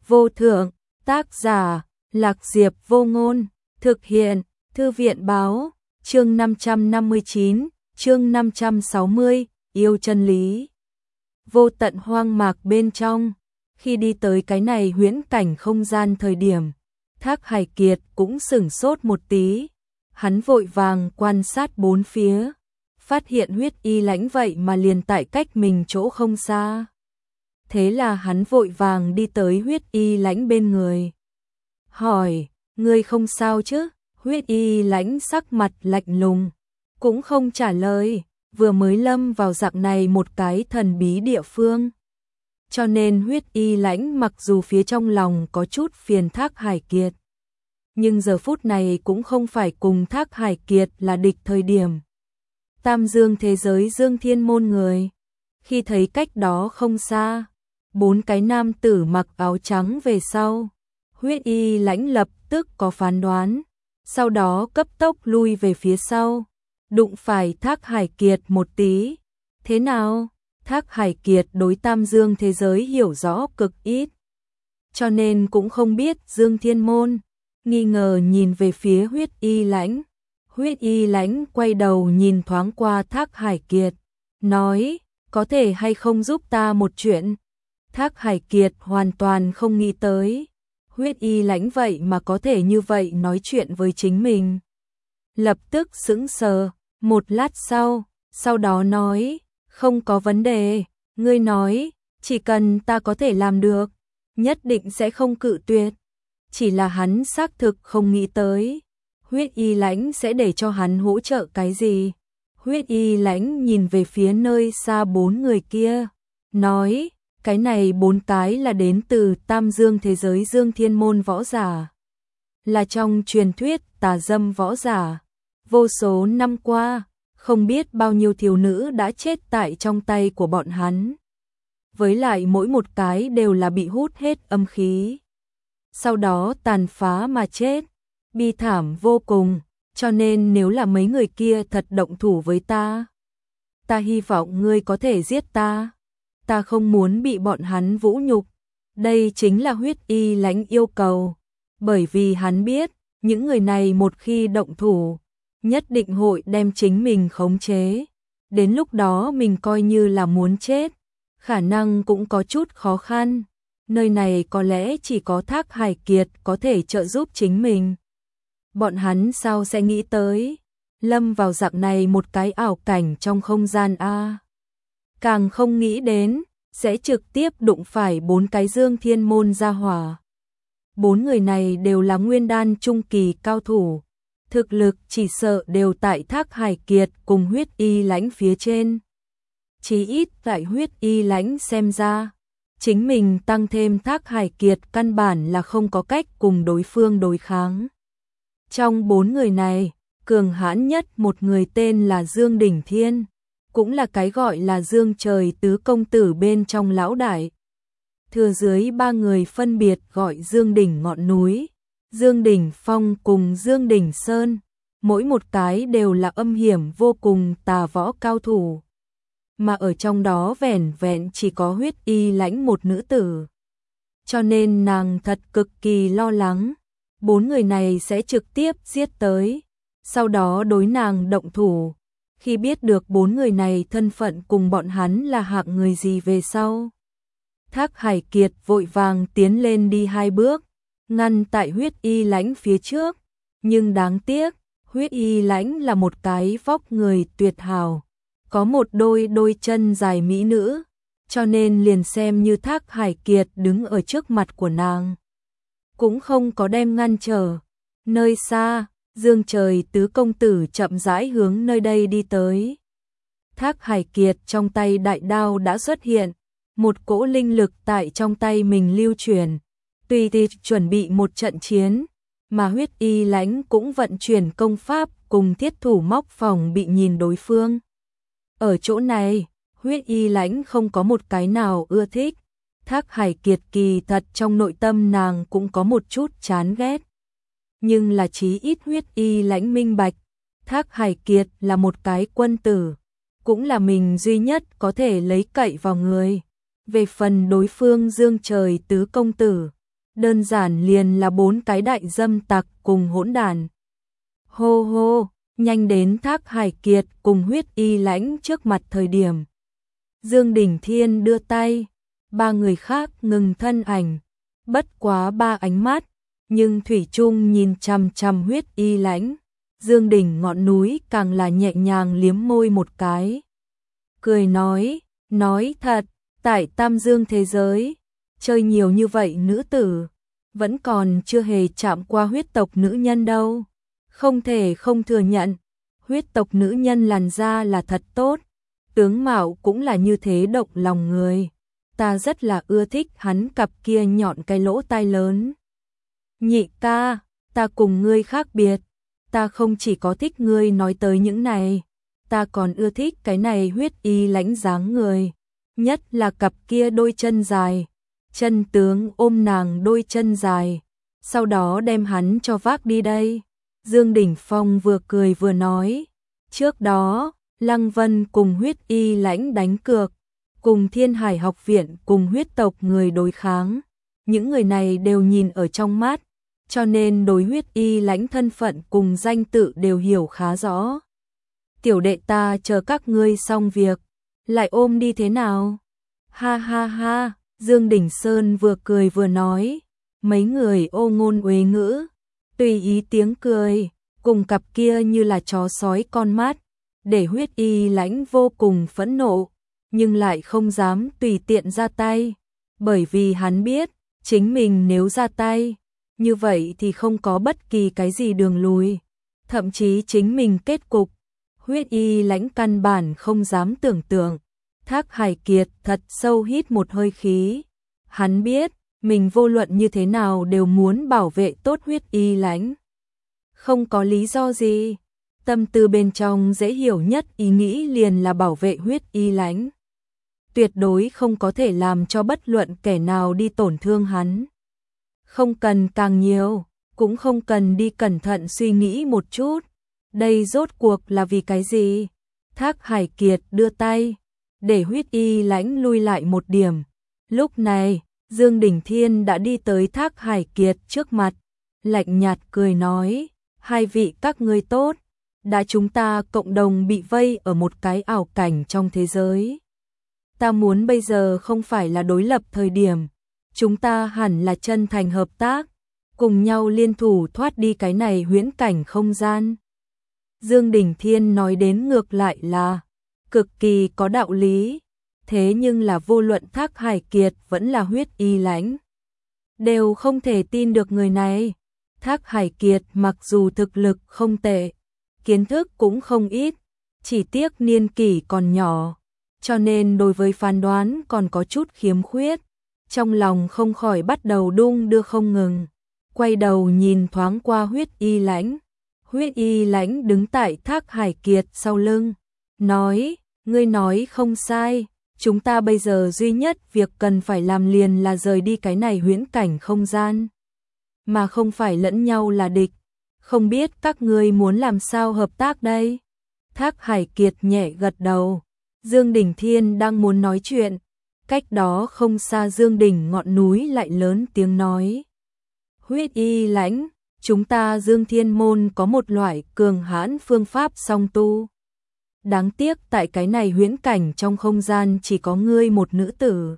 vô thượng, tác giả, Lạc Diệp Vô Ngôn, thực hiện, Thư viện báo, chương 559, chương 560, yêu chân lý. Vô tận hoang mạc bên trong, khi đi tới cái này huyễn cảnh không gian thời điểm, Thác Hải Kiệt cũng sửng sốt một tí, hắn vội vàng quan sát bốn phía, phát hiện Huyết Y Lãnh vậy mà liền tại cách mình chỗ không xa. Thế là hắn vội vàng đi tới Huyết Y Lãnh bên người. Hỏi, ngươi không sao chứ? Huyết Y Lãnh sắc mặt lạnh lùng, cũng không trả lời, vừa mới lâm vào dạng này một cái thần bí địa phương. Cho nên Huyết Y Lãnh mặc dù phía trong lòng có chút phiền Thác Hải Kiệt, nhưng giờ phút này cũng không phải cùng Thác Hải Kiệt là địch thời điểm. Tam Dương thế giới Dương Thiên môn người, khi thấy cách đó không xa, bốn cái nam tử mặc áo trắng về sau, Huyết Y Lãnh lập tức có phán đoán, sau đó cấp tốc lui về phía sau, đụng phải Thác Hải Kiệt một tí. Thế nào? Thác Hải Kiệt đối Tam Dương thế giới hiểu rõ cực ít, cho nên cũng không biết Dương Thiên môn, nghi ngờ nhìn về phía Huyết Y Lãnh. Huyết Y Lãnh quay đầu nhìn thoáng qua Thác Hải Kiệt, nói, có thể hay không giúp ta một chuyện? Thác Hải Kiệt hoàn toàn không nghĩ tới, Huyết Y Lãnh vậy mà có thể như vậy nói chuyện với chính mình. Lập tức sững sờ, một lát sau đó nói, không có vấn đề, ngươi nói, chỉ cần ta có thể làm được, nhất định sẽ không cự tuyệt. Chỉ là hắn xác thực không nghĩ tới, Huyết Y Lãnh sẽ để cho hắn hỗ trợ cái gì. Huyết Y Lãnh nhìn về phía nơi xa bốn người kia, nói, cái này bốn cái là đến từ Tam Dương thế giới Dương Thiên môn võ giả, là trong truyền thuyết tà dâm võ giả. Vô số năm qua, không biết bao nhiêu thiếu nữ đã chết tại trong tay của bọn hắn. Với lại mỗi một cái đều là bị hút hết âm khí, sau đó tàn phá mà chết, bi thảm vô cùng. Cho nên nếu là mấy người kia thật động thủ với ta hy vọng ngươi có thể giết ta. Ta không muốn bị bọn hắn vũ nhục. Đây chính là Huyết Y Lãnh yêu cầu, bởi vì hắn biết, những người này một khi động thủ, nhất định hội đem chính mình khống chế. Đến lúc đó mình coi như là muốn chết, khả năng cũng có chút khó khăn. Nơi này có lẽ chỉ có Thác Hải Kiệt có thể trợ giúp chính mình. Bọn hắn sao sẽ nghĩ tới, lâm vào dạng này một cái ảo cảnh trong không gian a. Càng không nghĩ đến, sẽ trực tiếp đụng phải bốn cái Dương Thiên môn gia hỏa. Bốn người này đều là nguyên đan trung kỳ cao thủ, thực lực chỉ sợ đều tại Thác Hải Kiệt cùng Huyết Y Lãnh phía trên. Chí ít tại Huyết Y Lãnh xem ra, chính mình tăng thêm Thác Hải Kiệt căn bản là không có cách cùng đối phương đối kháng. Trong bốn người này, cường hãn nhất một người tên là Dương Đỉnh Thiên, cũng là cái gọi là Dương Trời Tứ Công Tử bên trong lão đại. Thừa dưới ba người phân biệt gọi Dương Đỉnh Ngọn Núi, Dương Đỉnh Phong cùng Dương Đỉnh Sơn, mỗi một cái đều là âm hiểm vô cùng tà võ cao thủ. Mà ở trong đó vẻn vẹn chỉ có Huyết Y Lãnh một nữ tử. Cho nên nàng thật cực kỳ lo lắng, bốn người này sẽ trực tiếp giết tới, sau đó đối nàng động thủ. Khi biết được bốn người này thân phận cùng bọn hắn là hạng người gì về sau, Thác Hải Kiệt vội vàng tiến lên đi hai bước, ngăn tại Huyết Y Lãnh phía trước. Nhưng đáng tiếc, Huyết Y Lãnh là một cái vóc người tuyệt hảo, có một đôi chân dài mỹ nữ, cho nên liền xem như Thác Hải Kiệt đứng ở trước mặt của nàng, cũng không có đem ngăn trở. Nơi xa, Dương Trời Tứ Công Tử chậm rãi hướng nơi đây đi tới. Thác Hải Kiệt trong tay đại đao đã xuất hiện, một cỗ linh lực tại trong tay mình lưu chuyển, tùy thì chuẩn bị một trận chiến, mà Huyết Y Lãnh cũng vận chuyển công pháp cùng thiết thủ móc phòng bị nhìn đối phương. Ở chỗ này, Huyết Y Lãnh không có một cái nào ưa thích, Thác Hải Kiệt kỳ thật trong nội tâm nàng cũng có một chút chán ghét. Nhưng là chí ít Huyết Y Lãnh minh bạch, Thác Hải Kiệt là một cái quân tử, cũng là mình duy nhất có thể lấy cậy vào người. Về phần đối phương Dương Trời Tứ Công Tử, đơn giản liền là 4 cái đại dâm tặc cùng hỗn đàn. Hô hô, nhanh đến Thác Hải Kiệt cùng Huyết Y Lãnh trước mặt thời điểm. Dương Đình Thiên đưa tay, 3 người khác ngừng thân ảnh, bất quá 3 ánh mắt, nhưng thủy chung nhìn chằm chằm Huyết Y Lãnh. Dương Đình Ngọn Núi càng là nhẹ nhàng liếm môi một cái. Cười nói thật, tại Tam Dương thế giới, chơi nhiều như vậy nữ tử, vẫn còn chưa hề chạm qua huyết tộc nữ nhân đâu. Không thể không thừa nhận, huyết tộc nữ nhân làn da là thật tốt, tướng mạo cũng là như thế động lòng người. Ta rất là ưa thích hắn cặp kia nhọn cái lỗ tai lớn. Nhị ca, ta cùng ngươi khác biệt, ta không chỉ có thích ngươi nói tới những này, ta còn ưa thích cái này Huyết Y Lãnh dáng người, nhất là cặp kia đôi chân dài. Chân tướng ôm nàng đôi chân dài, sau đó đem hắn cho vác đi đây. Dương Đình Phong vừa cười vừa nói, trước đó, Lăng Vân cùng Huyết Y Lãnh đánh cược, cùng Thiên Hải học viện cùng huyết tộc người đối kháng. Những người này đều nhìn ở trong mắt, cho nên đối Huyết Y Lãnh thân phận cùng danh tự đều hiểu khá rõ. Tiểu đệ ta chờ các ngươi xong việc, lại ôm đi thế nào? Ha ha ha, Dương Đình Sơn vừa cười vừa nói, mấy người ô ngôn uế ngữ, tùy ý tiếng cười, cùng cặp kia như là chó sói con mắt, để Huyết Y Lãnh vô cùng phẫn nộ, nhưng lại không dám tùy tiện ra tay, bởi vì hắn biết, chính mình nếu ra tay, như vậy thì không có bất kỳ cái gì đường lùi, thậm chí chính mình kết cục, Huyết Y Lãnh căn bản không dám tưởng tượng. Thác Hải Kiệt thật sâu hít một hơi khí, hắn biết, mình vô luận như thế nào đều muốn bảo vệ tốt Huyết Y Lãnh. Không có lý do gì, tâm tư bên trong dễ hiểu nhất ý nghĩ liền là bảo vệ Huyết Y Lãnh. Tuyệt đối không có thể làm cho bất luận kẻ nào đi tổn thương hắn. Không cần càng nhiều, cũng không cần đi cẩn thận suy nghĩ một chút. Đây rốt cuộc là vì cái gì? Thác Hải Kiệt đưa tay, để Huyết Y Lãnh lui lại một điểm. Lúc này, Dương Đình Thiên đã đi tới Thác Hải Kiệt trước mặt, lạnh nhạt cười nói, hai vị các ngươi tốt, đã chúng ta cộng đồng bị vây ở một cái ảo cảnh trong thế giới. Ta muốn bây giờ không phải là đối lập thời điểm, chúng ta hẳn là chân thành hợp tác, cùng nhau liên thủ thoát đi cái này huyễn cảnh không gian. Dương Đình Thiên nói đến ngược lại là cực kỳ có đạo lý, thế nhưng là vô luận Thác Hải Kiệt vẫn là Huyết Y Lãnh, đều không thể tin được người này. Thác Hải Kiệt mặc dù thực lực không tệ, kiến thức cũng không ít, chỉ tiếc niên kỷ còn nhỏ, cho nên đối với phán đoán còn có chút khiếm khuyết, trong lòng không khỏi bắt đầu đung đưa không ngừng, quay đầu nhìn thoáng qua Huyết Y Lãnh. Huyết Y Lãnh đứng tại Thác Hải Kiệt sau lưng, nói, ngươi nói không sai, chúng ta bây giờ duy nhất việc cần phải làm liền là rời đi cái này huyễn cảnh không gian, mà không phải lẫn nhau là địch, không biết các ngươi muốn làm sao hợp tác đây? Thác Hải Kiệt nhẹ gật đầu, Dương Đình Thiên đang muốn nói chuyện, cách đó không xa Dương Đình Ngọn Núi lại lớn tiếng nói, Huyết Y Lãnh, chúng ta Dương Thiên Môn có một loại cường hãn phương pháp song tu. Đáng tiếc tại cái này huyễn cảnh trong không gian chỉ có ngươi một nữ tử.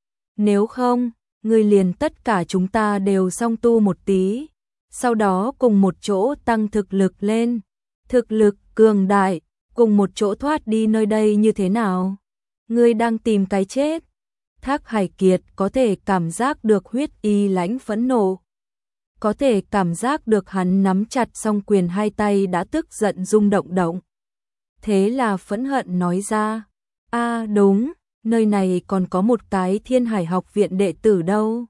Nếu không, ngươi liền tất cả chúng ta đều song tu một tí, sau đó cùng một chỗ tăng thực lực lên, thực lực cường đại, cùng một chỗ thoát đi nơi đây như thế nào? Ngươi đang tìm cái chết. Thác Hải Kiệt có thể cảm giác được Huyết Y Lãnh phẫn nộ, có thể cảm giác được hắn nắm chặt song quyền hai tay đã tức giận rung động động. Thế là phẫn hận nói ra, đúng, nơi này còn có một cái Thiên Hải học viện đệ tử đâu.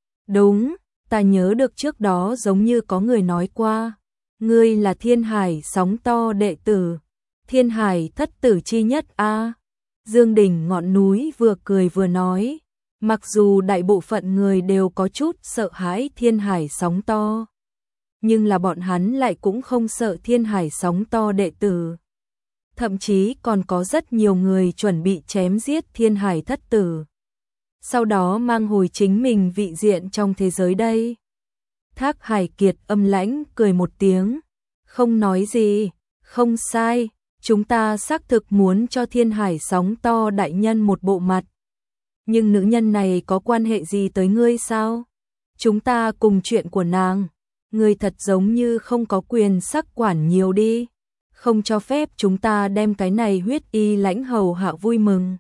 Đúng, ta nhớ được trước đó giống như có người nói qua, ngươi là Thiên Hải sóng to đệ tử, Thiên Hải thất tử chi nhất a. Dương Đình Ngọn Núi vừa cười vừa nói, mặc dù đại bộ phận người đều có chút sợ hãi Thiên Hải sóng to, nhưng là bọn hắn lại cũng không sợ Thiên Hải sóng to đệ tử. Thậm chí còn có rất nhiều người chuẩn bị chém giết Thiên Hải thất tử. sau đó mang hồi chính mình vị diện trong thế giới đây. Thác Hải Kiệt âm lãnh cười một tiếng, không nói gì, không sai, chúng ta xác thực muốn cho Thiên Hải Sóng To đại nhân một bộ mặt. Nhưng nữ nhân này có quan hệ gì tới ngươi sao? Chúng ta cùng chuyện của nàng, ngươi thật giống như không có quyền sắc quản nhiều đi, không cho phép chúng ta đem cái này Huyết Y Lãnh hầu hạ vui mừng.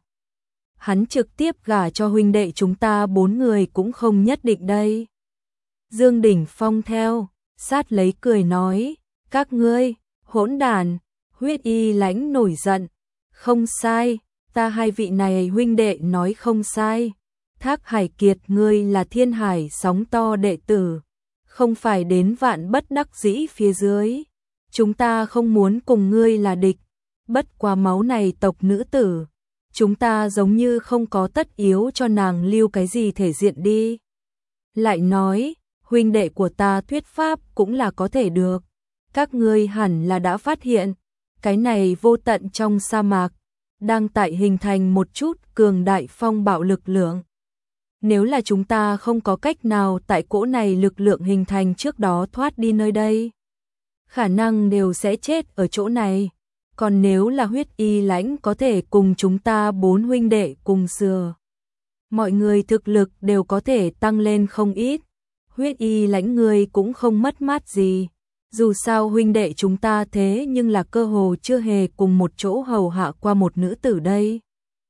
Hắn trực tiếp gả cho huynh đệ chúng ta 4 người cũng không nhất định đây. Dương Đỉnh Phong theo, sát lấy cười nói, các ngươi, hỗn đản. Huyết Y Lãnh nổi giận, không sai, ta hai vị này huynh đệ nói không sai. Thác Hải Kiệt ngươi là Thiên Hải Sóng To đệ tử, không phải đến vạn bất đắc dĩ phía dưới. Chúng ta không muốn cùng ngươi là địch, bất quá máu này tộc nữ tử, chúng ta giống như không có tất yếu cho nàng lưu cái gì thể diện đi. Lại nói, huynh đệ của ta thuyết pháp cũng là có thể được, các ngươi hẳn là đã phát hiện, cái này vô tận trong sa mạc, đang tại hình thành một chút cường đại phong bạo lực lượng. Nếu là chúng ta không có cách nào tại cỗ này lực lượng hình thành trước đó thoát đi nơi đây, khả năng đều sẽ chết ở chỗ này. Còn nếu là Huyết Y Lãnh có thể cùng chúng ta 4 huynh đệ cùng sửa, mọi người thực lực đều có thể tăng lên không ít. Huyết Y Lãnh người cũng không mất mát gì. Dù sao huynh đệ chúng ta thế nhưng là cơ hồ chưa hề cùng một chỗ hầu hạ qua một nữ tử đây.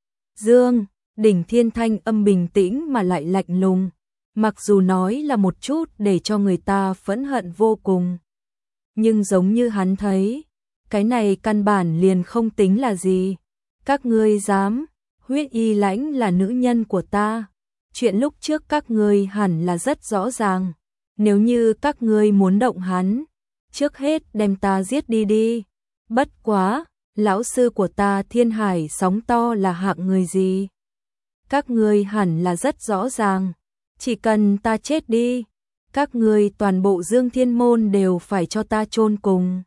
Dương Đỉnh Thiên thanh âm bình tĩnh mà lại lạnh lùng, mặc dù nói là một chút để cho người ta phẫn hận vô cùng, nhưng giống như hắn thấy, cái này căn bản liền không tính là gì. Các ngươi dám? Huyết Y Lãnh là nữ nhân của ta, chuyện lúc trước các ngươi hẳn là rất rõ ràng, nếu như các ngươi muốn động hắn, trước hết đem ta giết đi đi. Bất quá, lão sư của ta Thiên Hải Sóng To là hạng người gì? Các ngươi hẳn là rất rõ ràng, chỉ cần ta chết đi, các ngươi toàn bộ Dương Thiên Môn đều phải cho ta chôn cùng.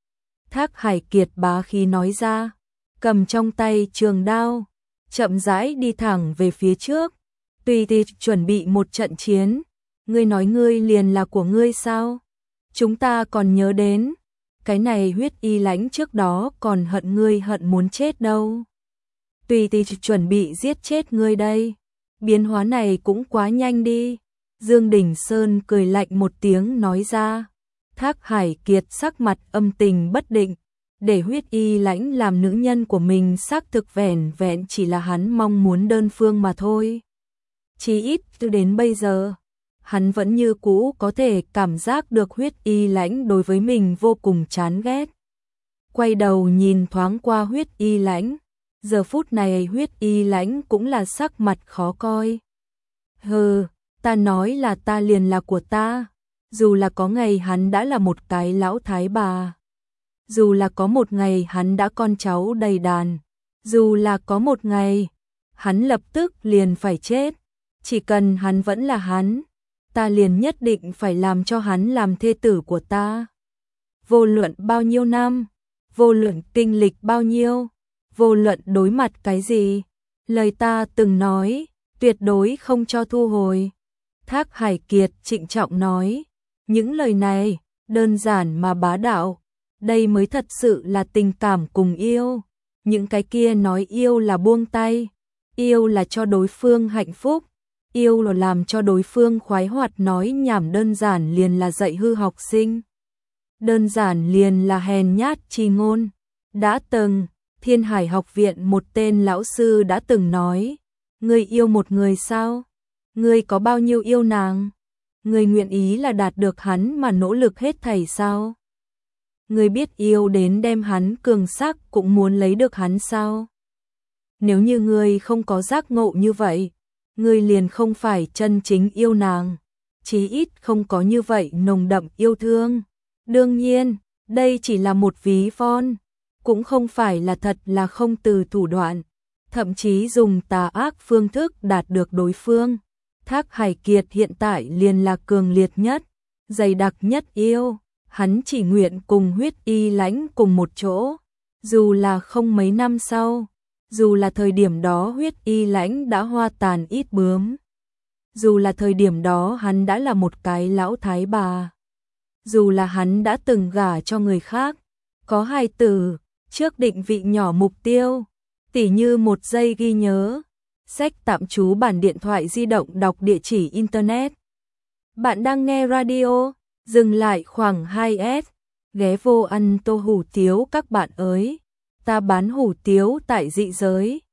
Thác Hải Kiệt bá khí nói ra, cầm trong tay trường đao, chậm rãi đi thẳng về phía trước, tùy tiện chuẩn bị một trận chiến. Ngươi nói ngươi liền là của ngươi sao? Chúng ta còn nhớ đến, cái này Huyết Y Lãnh trước đó còn hận ngươi hận muốn chết đâu. Tùy tiện chuẩn bị giết chết ngươi đây. Biến hóa này cũng quá nhanh đi. Dương Đình Sơn cười lạnh một tiếng nói ra. Thác Hải Kiệt sắc mặt âm tình bất định, để Huyết Y Lãnh làm nữ nhân của mình xác thực vẻn vẹn chỉ là hắn mong muốn đơn phương mà thôi. Chỉ ít từ đến bây giờ, hắn vẫn như cũ có thể cảm giác được Huyết Y Lãnh đối với mình vô cùng chán ghét. Quay đầu nhìn thoáng qua Huyết Y Lãnh, giờ phút này Huyết Y Lãnh cũng là sắc mặt khó coi. Hừ, ta nói là ta liền là của ta, dù là có ngày hắn đã là một cái lão thái bà, dù là có một ngày hắn đã con cháu đầy đàn, dù là có một ngày hắn lập tức liền phải chết, chỉ cần hắn vẫn là hắn, ta liền nhất định phải làm cho hắn làm thê tử của ta. Vô luận bao nhiêu năm, vô luận kinh lịch bao nhiêu, vô luận đối mặt cái gì, lời ta từng nói, tuyệt đối không cho thu hồi. Thác Hải Kiệt trịnh trọng nói, những lời này, đơn giản mà bá đạo, đây mới thật sự là tình cảm cùng yêu. Những cái kia nói yêu là buông tay, yêu là cho đối phương hạnh phúc, yêu là làm cho đối phương khoái hoạt, nói nhảm đơn giản liền là dạy hư học sinh. Đơn giản liền là hèn nhát chi ngôn. Đã từng, Thiên Hải học viện một tên lão sư đã từng nói, ngươi yêu một người sao? Ngươi có bao nhiêu yêu nàng? Ngươi nguyện ý là đạt được hắn mà nỗ lực hết thảy sao? Ngươi biết yêu đến đem hắn cường sắc cũng muốn lấy được hắn sao? Nếu như ngươi không có giác ngộ như vậy, ngươi liền không phải chân chính yêu nàng, chí ít không có như vậy nồng đậm yêu thương. Đương nhiên, đây chỉ là một ví von, cũng không phải là thật là không từ thủ đoạn, thậm chí dùng tà ác phương thức đạt được đối phương. Thác Hải Kiệt hiện tại liền là cường liệt nhất, dày đặc nhất yêu, hắn chỉ nguyện cùng Huyết Y Lãnh cùng một chỗ, dù là không mấy năm sau, Dù là thời điểm đó Huyết Y Lãnh đã hoa tàn ít bướm. Dù là thời điểm đó hắn đã là một cái lão thái bà. Dù là hắn đã từng gả cho người khác, có hài tử, trước định vị nhỏ mục tiêu, tỉ như 1 giây ghi nhớ, sách tạm trú bản điện thoại di động đọc địa chỉ internet. Bạn đang nghe radio, dừng lại khoảng 2S, ghé vô ăn tô hủ tiếu các bạn ơi. Ta bán hủ tiếu tại dị giới.